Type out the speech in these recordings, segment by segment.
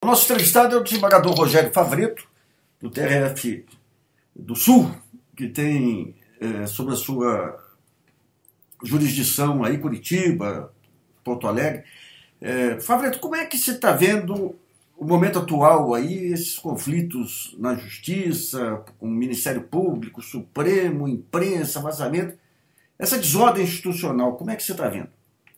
O nosso entrevistado é o desembargador Rogério Favretto, do TRF do Sul, que tem sob a sua jurisdição aí Curitiba, Porto Alegre. Favretto, como é que você está vendo o momento atual aí, esses conflitos na Justiça, com o Ministério Público, Supremo, imprensa, vazamento, essa desordem institucional, como é que você está vendo?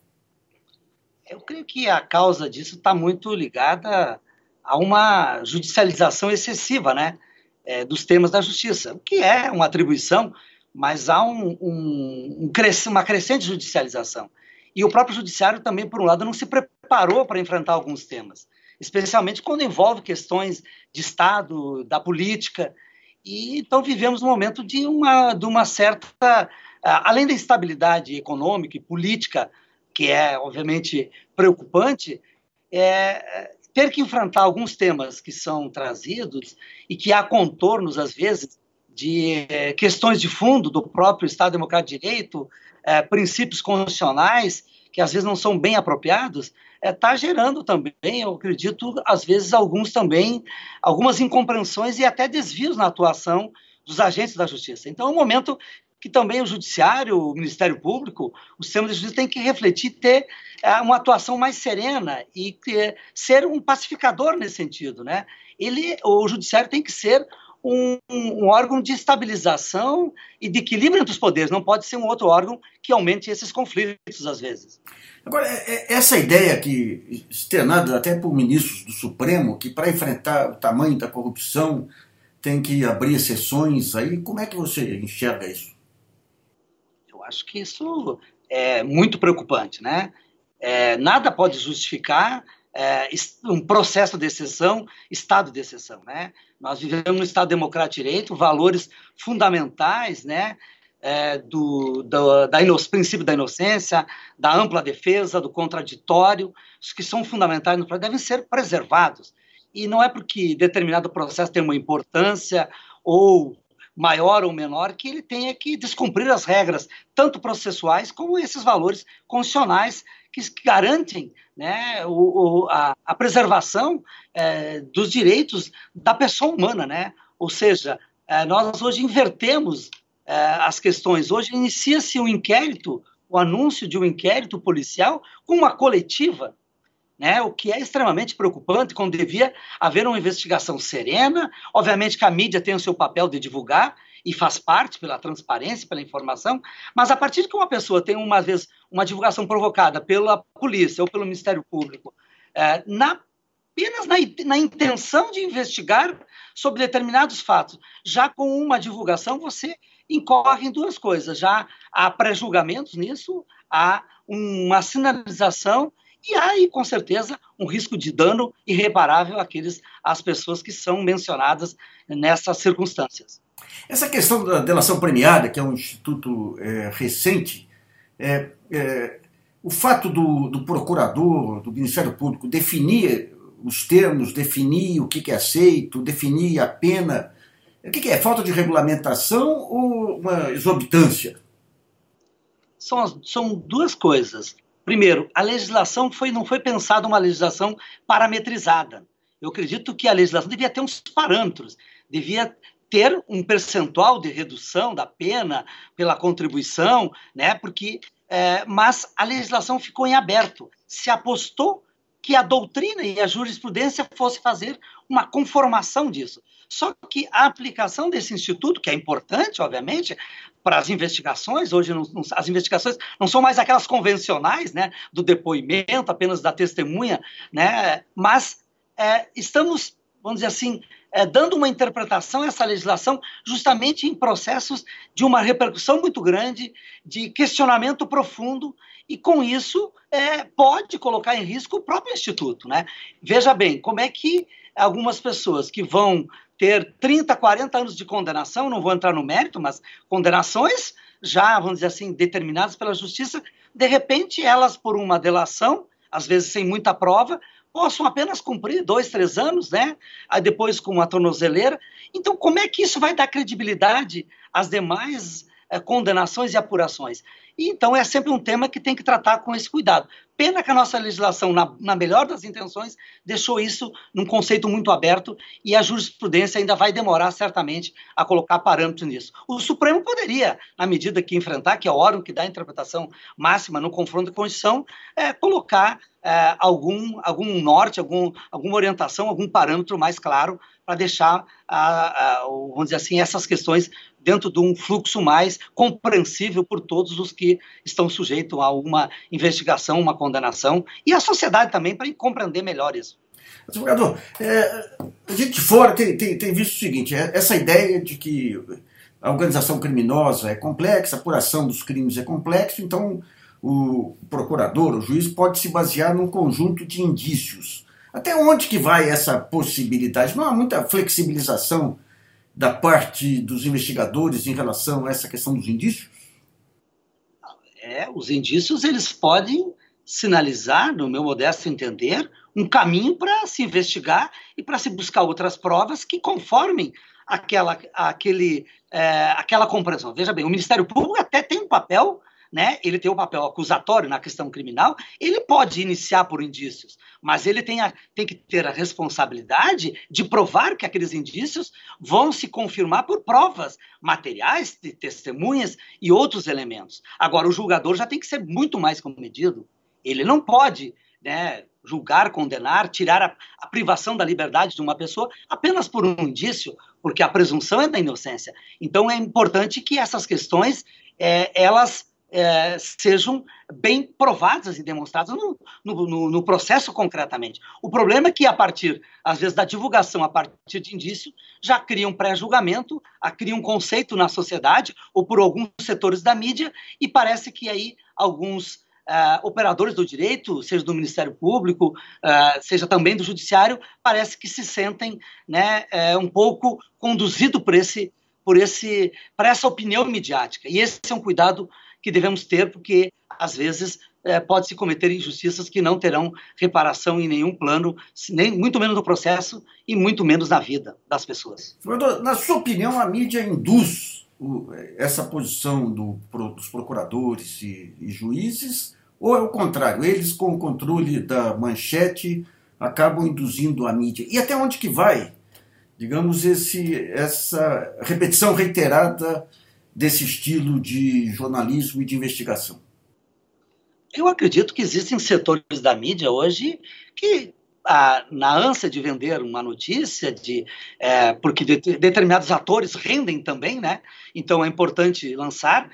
Eu creio que a causa disso está muito ligada a uma judicialização excessiva, né, dos temas da justiça, o que é uma atribuição, mas há uma crescente judicialização. E o próprio judiciário também, por um lado, não se preparou para enfrentar alguns temas, especialmente quando envolve questões de Estado, da política. E então vivemos um momento de uma certa, além da instabilidade econômica e política, que é, obviamente, preocupante, ter que enfrentar alguns temas que são trazidos e que há contornos, às vezes, de questões de fundo do próprio Estado Democrático de Direito, princípios constitucionais, que às vezes não são bem apropriados, está gerando também, eu acredito, às vezes, algumas incompreensões e até desvios na atuação dos agentes da justiça. Então, é um momento que também o Judiciário, o Ministério Público, o sistema de justiça tem que refletir, ter uma atuação mais serena e ser um pacificador nesse sentido, né? O Judiciário tem que ser um órgão de estabilização e de equilíbrio entre os poderes, não pode ser um outro órgão que aumente esses conflitos, às vezes. Agora, essa ideia que, externada até por ministros do Supremo, que para enfrentar o tamanho da corrupção tem que abrir exceções, aí como é que você enxerga isso? Eu acho que isso é muito preocupante, né? Nada pode justificar um processo de exceção, estado de exceção, né? Nós vivemos no Estado Democrático de Direito, valores fundamentais, né? Do princípio da inocência, da ampla defesa, do contraditório, os que são fundamentais no processo devem ser preservados. E não é porque determinado processo tem uma importância ou maior ou menor, que ele tenha que descumprir as regras, tanto processuais como esses valores constitucionais que garantem, né, a preservação dos direitos da pessoa humana, né? Ou seja, nós hoje invertemos as questões. Hoje inicia-se um inquérito, o anúncio de um inquérito policial com uma coletiva, né, o que é extremamente preocupante, quando devia haver uma investigação serena. Obviamente que a mídia tem o seu papel de divulgar e faz parte pela transparência, pela informação, mas a partir de que uma pessoa tem uma divulgação provocada pela polícia ou pelo Ministério Público, apenas na intenção de investigar sobre determinados fatos, já com uma divulgação você incorre em duas coisas: já há pré-julgamentos nisso, há uma sinalização e há aí, com certeza, um risco de dano irreparável às pessoas que são mencionadas nessas circunstâncias. Essa questão da delação premiada, que é um instituto recente, o fato do procurador, do Ministério Público, definir os termos, definir o que é aceito, definir a pena, o que é? Falta de regulamentação ou uma exorbitância? São duas coisas. Primeiro, a legislação não foi pensada uma legislação parametrizada. Eu acredito que a legislação devia ter uns parâmetros, devia ter um percentual de redução da pena pela contribuição, né? Mas a legislação ficou em aberto. Se apostou que a doutrina e a jurisprudência fosse fazer uma conformação disso. Só que a aplicação desse instituto, que é importante, obviamente, para as investigações, hoje as investigações não são mais aquelas convencionais, né, do depoimento, apenas da testemunha, né, mas estamos, vamos dizer assim, dando uma interpretação a essa legislação justamente em processos de uma repercussão muito grande, de questionamento profundo, e com isso pode colocar em risco o próprio Instituto, né? Veja bem, como é que algumas pessoas que vão ter 30, 40 anos de condenação, não vou entrar no mérito, mas condenações já, vamos dizer assim, determinadas pela justiça, de repente elas, por uma delação, às vezes sem muita prova, possam apenas cumprir 2, 3 anos, né? Aí depois com uma tornozeleira. Então, como é que isso vai dar credibilidade às demais condenações e apurações. E, então é sempre um tema que tem que tratar com esse cuidado. Pena que a nossa legislação, na melhor das intenções, deixou isso num conceito muito aberto e a jurisprudência ainda vai demorar certamente a colocar parâmetros nisso. O Supremo poderia, na medida que enfrentar, que é o órgão que dá a interpretação máxima no confronto com a Constituição, colocar algum norte, alguma orientação, algum parâmetro mais claro para deixar, vamos dizer assim, essas questões dentro de um fluxo mais compreensível por todos os que estão sujeitos a uma investigação, uma condenação, e a sociedade também, para compreender melhor isso. Advogado, a gente de fora tem visto o seguinte, essa ideia de que a organização criminosa é complexa, a apuração dos crimes é complexa, então o procurador, o juiz, pode se basear num conjunto de indícios. Até onde que vai essa possibilidade? Não há muita flexibilização da parte dos investigadores em relação a essa questão dos indícios? Os indícios eles podem sinalizar, no meu modesto entender, um caminho para se investigar e para se buscar outras provas que conformem aquela compreensão. Veja bem, o Ministério Público até tem um papel, né? Ele tem o papel acusatório na questão criminal, ele pode iniciar por indícios, mas ele tem que ter a responsabilidade de provar que aqueles indícios vão se confirmar por provas materiais, de testemunhas e outros elementos. Agora, o julgador já tem que ser muito mais comedido. Ele não pode, né, julgar, condenar, tirar a privação da liberdade de uma pessoa apenas por um indício, porque a presunção é da inocência. Então, é importante que essas questões, elas sejam bem provadas e demonstradas no processo concretamente. O problema é que, a partir, às vezes, da divulgação, a partir de indício, já cria um pré-julgamento, cria um conceito na sociedade ou por alguns setores da mídia e parece que aí alguns operadores do direito, seja do Ministério Público, seja também do Judiciário, parece que se sentem, né, um pouco conduzidos por essa opinião midiática. E esse é um cuidado que devemos ter, porque, às vezes, pode-se cometer injustiças que não terão reparação em nenhum plano, nem, muito menos no processo e muito menos na vida das pessoas. Na sua opinião, a mídia induz essa posição dos procuradores e juízes, ou é o contrário? Eles, com o controle da manchete, acabam induzindo a mídia? E até onde que vai, digamos, essa repetição reiterada desse estilo de jornalismo e de investigação? Eu acredito que existem setores da mídia hoje que, na ânsia de vender uma notícia, porque determinados atores rendem também, né? Então é importante lançar,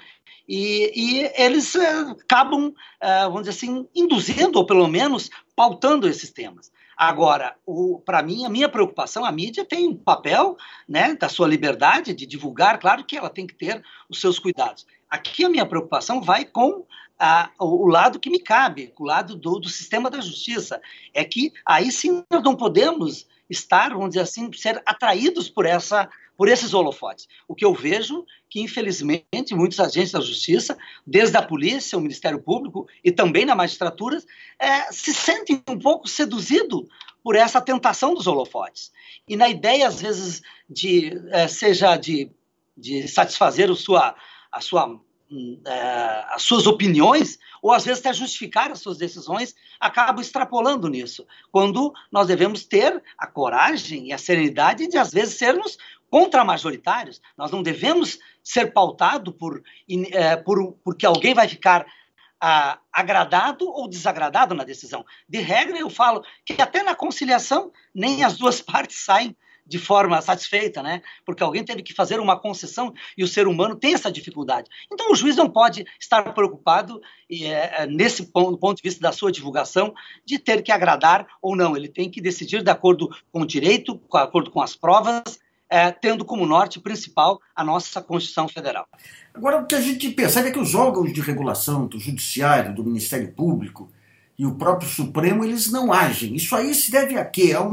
e eles acabam, vamos dizer assim, induzindo, ou pelo menos pautando esses temas. Agora, para mim, a minha preocupação, a mídia tem um papel, né, da sua liberdade de divulgar, claro que ela tem que ter os seus cuidados. Aqui a minha preocupação vai com o lado que me cabe, o lado do sistema da justiça. É que aí sim nós não podemos estar, vamos dizer assim, ser atraídos por esses holofotes. O que eu vejo que, infelizmente, muitos agentes da justiça, desde a polícia, o Ministério Público e também na magistratura, se sentem um pouco seduzidos por essa tentação dos holofotes. E na ideia, às vezes, seja de satisfazer as suas opiniões, ou às vezes até justificar as suas decisões, acabam extrapolando nisso, quando nós devemos ter a coragem e a serenidade de, às vezes, sermos contra-majoritários. Nós não devemos ser pautados porque alguém vai ficar agradado ou desagradado na decisão. De regra, eu falo que até na conciliação nem as duas partes saem de forma satisfeita, né? Porque alguém teve que fazer uma concessão e o ser humano tem essa dificuldade. Então o juiz não pode estar preocupado nesse ponto de vista da sua divulgação de ter que agradar ou não. Ele tem que decidir de acordo com o direito, de acordo com as provas, tendo como norte principal a nossa Constituição Federal. Agora, o que a gente percebe é que os órgãos de regulação do Judiciário, do Ministério Público e o próprio Supremo, eles não agem. Isso aí se deve a quê? A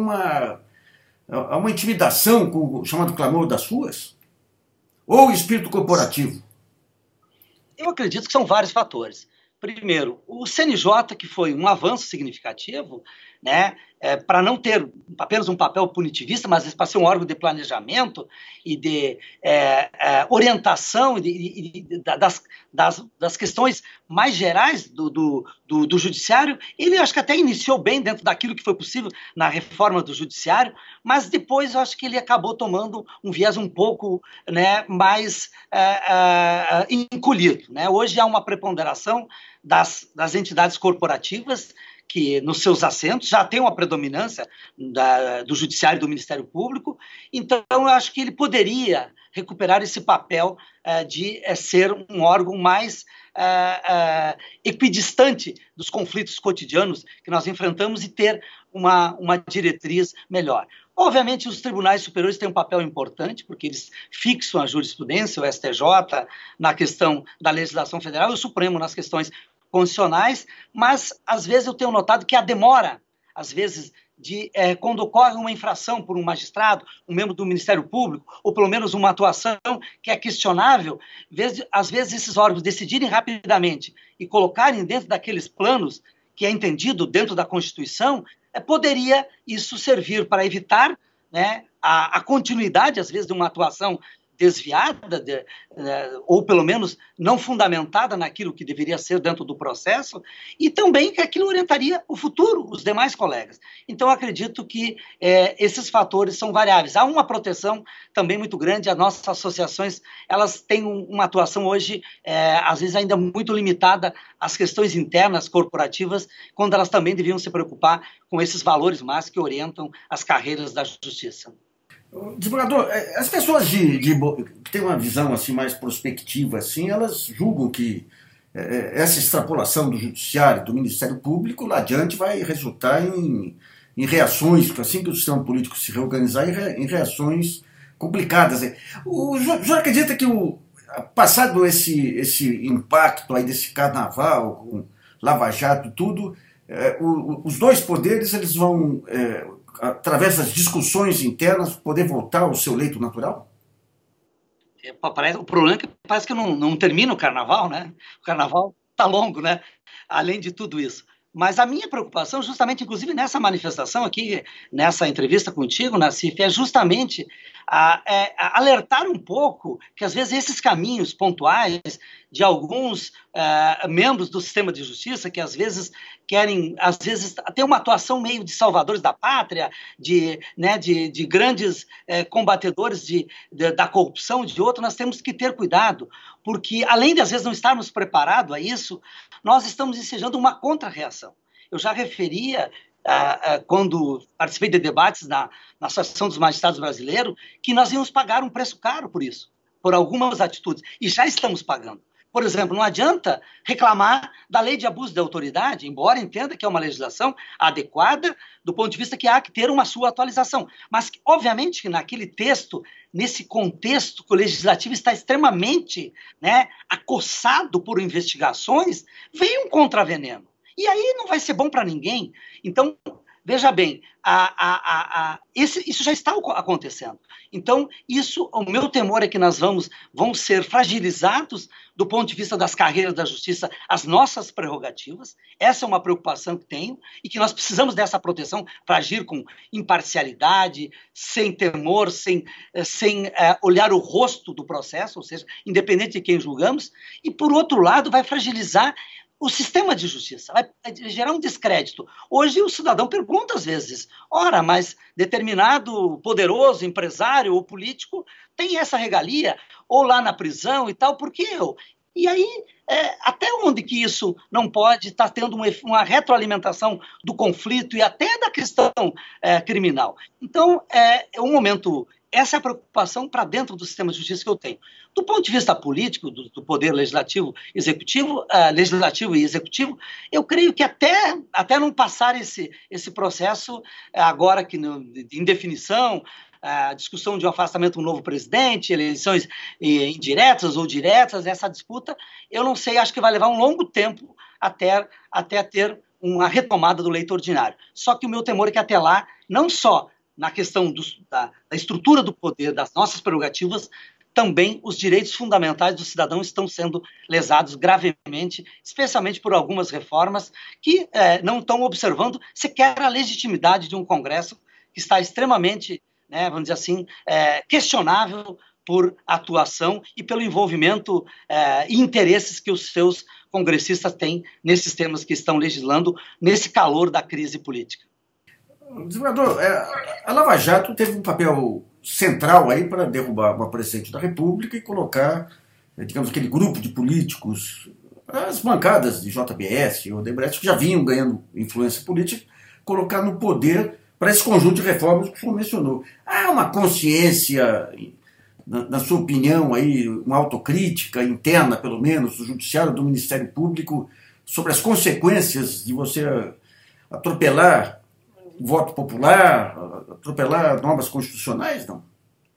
uma intimidação com o chamado clamor das ruas? Ou espírito corporativo? Eu acredito que são vários fatores. Primeiro, o CNJ, que foi um avanço significativo, né, para não ter apenas um papel punitivista, mas para ser um órgão de planejamento e de orientação das questões mais gerais do judiciário. Ele, acho que até iniciou bem dentro daquilo que foi possível na reforma do judiciário, mas depois eu acho que ele acabou tomando um viés um pouco, né, mais encolhido, né? Hoje há uma preponderação das entidades corporativas que nos seus assentos já tem uma predominância do Judiciário e do Ministério Público, então eu acho que ele poderia recuperar esse papel de ser um órgão mais equidistante dos conflitos cotidianos que nós enfrentamos e ter uma diretriz melhor. Obviamente, os tribunais superiores têm um papel importante, porque eles fixam a jurisprudência, o STJ, na questão da legislação federal, e o Supremo nas questões constitucionais, mas às vezes eu tenho notado que a demora, às vezes, quando ocorre uma infração por um magistrado, um membro do Ministério Público, ou pelo menos uma atuação que é questionável, às vezes esses órgãos decidirem rapidamente e colocarem dentro daqueles planos que é entendido dentro da Constituição, poderia isso servir para evitar, né, a continuidade, às vezes, de uma atuação desviada, ou pelo menos não fundamentada naquilo que deveria ser dentro do processo, e também que aquilo orientaria o futuro, os demais colegas. Então, acredito que esses fatores são variáveis. Há uma proteção também muito grande, as nossas associações, elas têm uma atuação hoje, às vezes ainda muito limitada às questões internas, corporativas, quando elas também deviam se preocupar com esses valores mais que orientam as carreiras da justiça. Desembargador, as pessoas que têm uma visão assim, mais prospectiva, assim, elas julgam que essa extrapolação do Judiciário, do Ministério Público, lá adiante vai resultar em reações, assim que o sistema político se reorganizar, em reações complicadas. O senhor acredita que, passado esse impacto aí desse carnaval, com Lava Jato, tudo, os dois poderes eles vão... através das discussões internas, poder voltar ao seu leito natural? O problema é que parece que não termina o carnaval, né? O carnaval está longo, né? Além de tudo isso. Mas a minha preocupação, justamente, inclusive nessa manifestação aqui, nessa entrevista contigo, Nassif, é justamente alertar um pouco que, às vezes, esses caminhos pontuais de alguns membros do sistema de justiça, que às vezes querem, ter uma atuação meio de salvadores da pátria, de grandes combatedores da corrupção e de outro, nós temos que ter cuidado, porque, além de, às vezes, não estarmos preparados a isso, nós estamos ensejando uma contra-reação. Eu já referia, quando participei de debates na Associação dos Magistrados Brasileiros, que nós íamos pagar um preço caro por isso, por algumas atitudes, e já estamos pagando. Por exemplo, não adianta reclamar da lei de abuso de autoridade, embora entenda que é uma legislação adequada do ponto de vista que há que ter uma sua atualização. Mas, obviamente, que naquele texto, nesse contexto que o legislativo está extremamente, né, acossado por investigações, vem um contraveneno. E aí não vai ser bom para ninguém. Então, veja bem, isso já está acontecendo. Então, o meu temor é que nós vamos ser fragilizados do ponto de vista das carreiras da justiça, as nossas prerrogativas. Essa é uma preocupação que tenho e que nós precisamos dessa proteção para agir com imparcialidade, sem temor, sem olhar o rosto do processo, ou seja, independente de quem julgamos. E, por outro lado, vai fragilizar o sistema de justiça, vai gerar um descrédito. Hoje o cidadão pergunta às vezes, ora, mas determinado poderoso empresário ou político tem essa regalia, ou lá na prisão e tal, por que eu? E aí, até onde que isso não pode estar tendo uma retroalimentação do conflito e até da questão criminal? Então, um momento... Essa é a preocupação para dentro do sistema de justiça que eu tenho. Do ponto de vista político, do poder legislativo e executivo, eu creio que até não passar esse processo agora que de indefinição, a discussão de um afastamento de um novo presidente, eleições indiretas ou diretas, essa disputa, eu não sei, acho que vai levar um longo tempo até ter uma retomada do leito ordinário. Só que o meu temor é que até lá, não só na questão da estrutura do poder, das nossas prerrogativas, também os direitos fundamentais do cidadão estão sendo lesados gravemente, especialmente por algumas reformas que não estão observando sequer a legitimidade de um Congresso que está extremamente, né, vamos dizer assim, questionável por atuação e pelo envolvimento e interesses que os seus congressistas têm nesses temas que estão legislando nesse calor da crise política. Desembargador, a Lava Jato teve um papel central aí para derrubar uma presidente da República e colocar, digamos, aquele grupo de políticos, as bancadas de JBS e Odebrecht, que já vinham ganhando influência política, colocar no poder para esse conjunto de reformas que o senhor mencionou. Há uma consciência, na sua opinião, aí, uma autocrítica interna, pelo menos, do Judiciário, do Ministério Público, sobre as consequências de você atropelar o voto popular, atropelar normas constitucionais, não?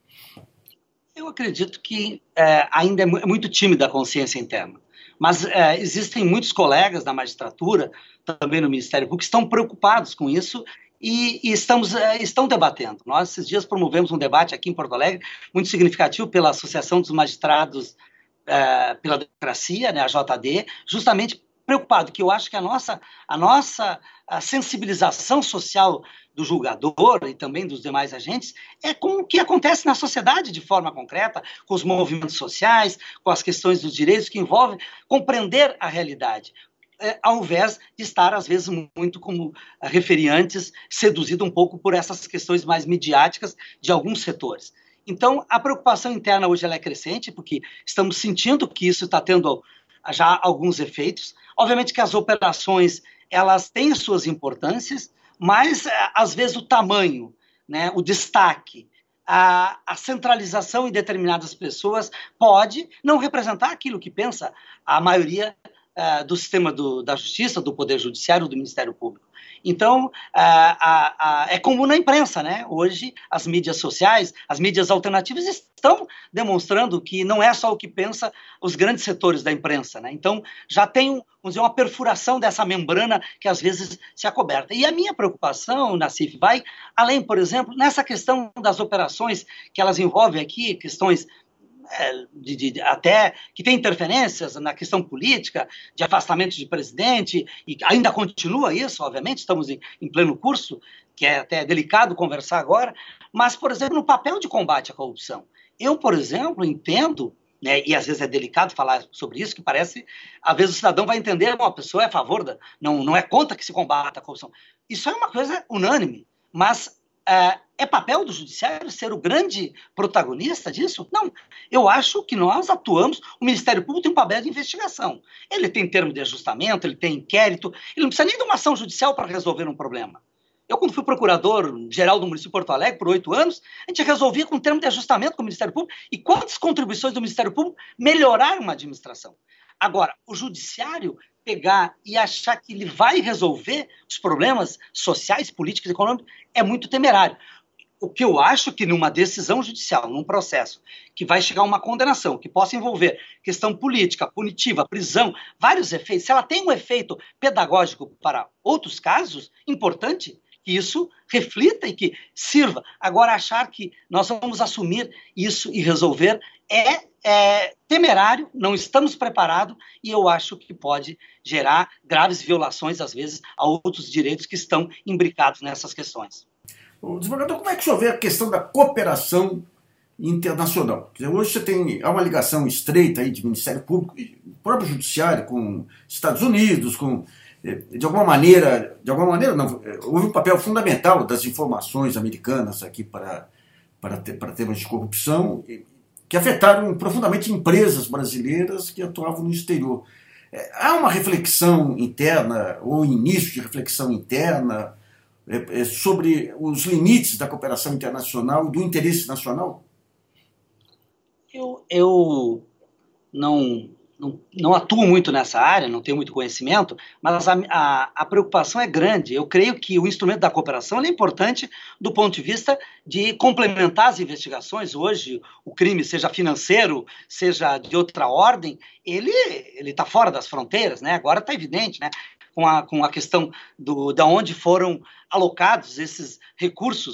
Eu acredito que ainda é muito tímida a consciência interna. Mas existem muitos colegas da magistratura, também no Ministério Público, que estão preocupados com isso e estão debatendo. Nós, esses dias, promovemos um debate aqui em Porto Alegre, muito significativo pela Associação dos Magistrados pela Democracia, né, a JD, justamente preocupado, que eu acho que a nossa sensibilização social do julgador e também dos demais agentes é com o que acontece na sociedade de forma concreta, com os movimentos sociais, com as questões dos direitos que envolvem compreender a realidade, ao invés de estar, às vezes, muito como referiantes, seduzido um pouco por essas questões mais midiáticas de alguns setores. Então, a preocupação interna hoje ela é crescente, porque estamos sentindo que isso está tendo já alguns efeitos. Obviamente que as operações elas têm suas importâncias, mas às vezes o tamanho, né, o destaque, a centralização em determinadas pessoas pode não representar aquilo que pensa a maioria do sistema da justiça, do Poder Judiciário, do Ministério Público. Então, é comum na imprensa, né? Hoje, as mídias sociais, as mídias alternativas estão demonstrando que não é só o que pensa os grandes setores da imprensa, né? Então, já tem, vamos dizer, uma perfuração dessa membrana que às vezes se acoberta. E a minha preocupação, Nassif, vai além, por exemplo, nessa questão das operações que elas envolvem aqui, questões até que tem interferências na questão política, de afastamento de presidente, e ainda continua isso, obviamente, estamos em pleno curso, que é até delicado conversar agora, mas, por exemplo, no papel de combate à corrupção. Eu, por exemplo, entendo, né, e às vezes é delicado falar sobre isso, que parece, às vezes o cidadão vai entender, uma pessoa é a favor, não é contra que se combata a corrupção. Isso é uma coisa unânime, mas é papel do judiciário ser o grande protagonista disso? Não. Eu acho que nós atuamos, o Ministério Público tem um papel de investigação. Ele tem termo de ajustamento, ele tem inquérito, ele não precisa nem de uma ação judicial para resolver um problema. Eu, quando fui procurador-geral do município de Porto Alegre por 8 anos, a gente resolvia com termo de ajustamento com o Ministério Público e quantas contribuições do Ministério Público melhoraram uma administração. Agora, o judiciário pegar e achar que ele vai resolver os problemas sociais, políticos e econômicos é muito temerário. O que eu acho que numa decisão judicial, num processo que vai chegar a uma condenação, que possa envolver questão política, punitiva, prisão, vários efeitos, se ela tem um efeito pedagógico para outros casos, importante que isso reflita e que sirva. Agora, achar que nós vamos assumir isso e resolver é temerário, não estamos preparados e eu acho que pode gerar graves violações, às vezes, a outros direitos que estão imbricados nessas questões. Desembargador, como é que o senhor vê a questão da cooperação internacional? Quer dizer, hoje há uma ligação estreita aí de Ministério Público e próprio Judiciário com Estados Unidos, com, de alguma maneira não, houve um papel fundamental das informações americanas aqui para temas de corrupção, que afetaram profundamente empresas brasileiras que atuavam no exterior. Há uma reflexão interna, ou início de reflexão interna, sobre os limites da cooperação internacional e do interesse nacional? Eu não atuo muito nessa área, não tenho muito conhecimento, mas a preocupação é grande. Eu creio que o instrumento da cooperação é importante do ponto de vista de complementar as investigações. Hoje, o crime, seja financeiro, seja de outra ordem, ele está fora das fronteiras, né? Agora está evidente, né? Com a questão da onde foram alocados esses recursos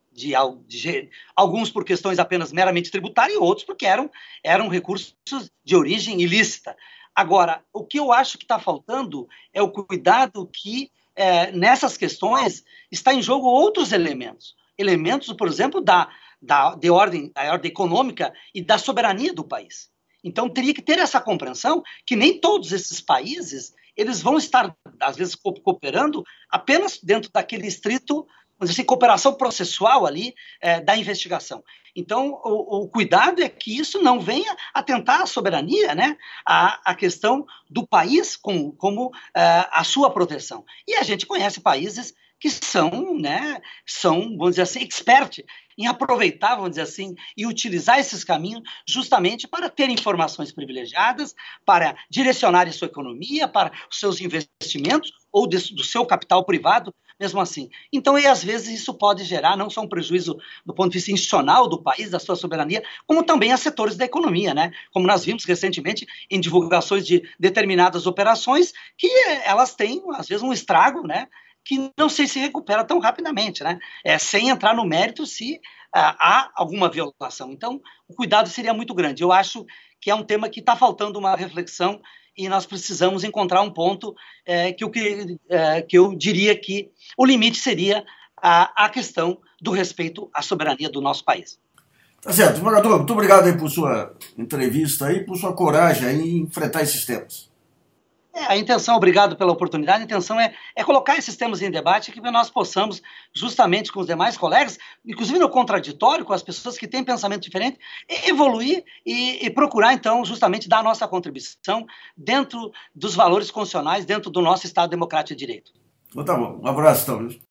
alguns por questões apenas meramente tributárias e outros porque eram recursos de origem ilícita. Agora, o que eu acho que está faltando é o cuidado que, nessas questões, está em jogo outros elementos. Elementos, por exemplo, da ordem econômica e da soberania do país. Então, teria que ter essa compreensão que nem todos esses países eles vão estar, às vezes, cooperando apenas dentro daquele estrito, vamos dizer assim, cooperação processual ali da investigação. Então, o cuidado é que isso não venha atentar à soberania, né? A questão do país como a sua proteção. E a gente conhece países que são, né, vamos dizer assim, expert em aproveitar, vamos dizer assim, e utilizar esses caminhos justamente para ter informações privilegiadas, para direcionar a sua economia, para os seus investimentos ou do seu capital privado, mesmo assim. Então, e às vezes isso pode gerar não só um prejuízo do ponto de vista institucional do país, da sua soberania, como também a setores da economia, né? Como nós vimos recentemente em divulgações de determinadas operações que elas têm, às vezes, um estrago, né? Que não sei se recupera tão rapidamente, né? Sem entrar no mérito se há alguma violação. Então, o cuidado seria muito grande. Eu acho que é um tema que está faltando uma reflexão e nós precisamos encontrar um ponto que eu diria que o limite seria a questão do respeito à soberania do nosso país. Tá certo. Desembargador, muito obrigado aí por sua entrevista e por sua coragem aí em enfrentar esses temas. A intenção, obrigado pela oportunidade, a intenção é colocar esses temas em debate que nós possamos, justamente com os demais colegas, inclusive no contraditório, com as pessoas que têm pensamento diferente, evoluir e procurar, então, justamente dar a nossa contribuição dentro dos valores constitucionais, dentro do nosso Estado Democrático de Direito. Então tá bom. Um abraço, então.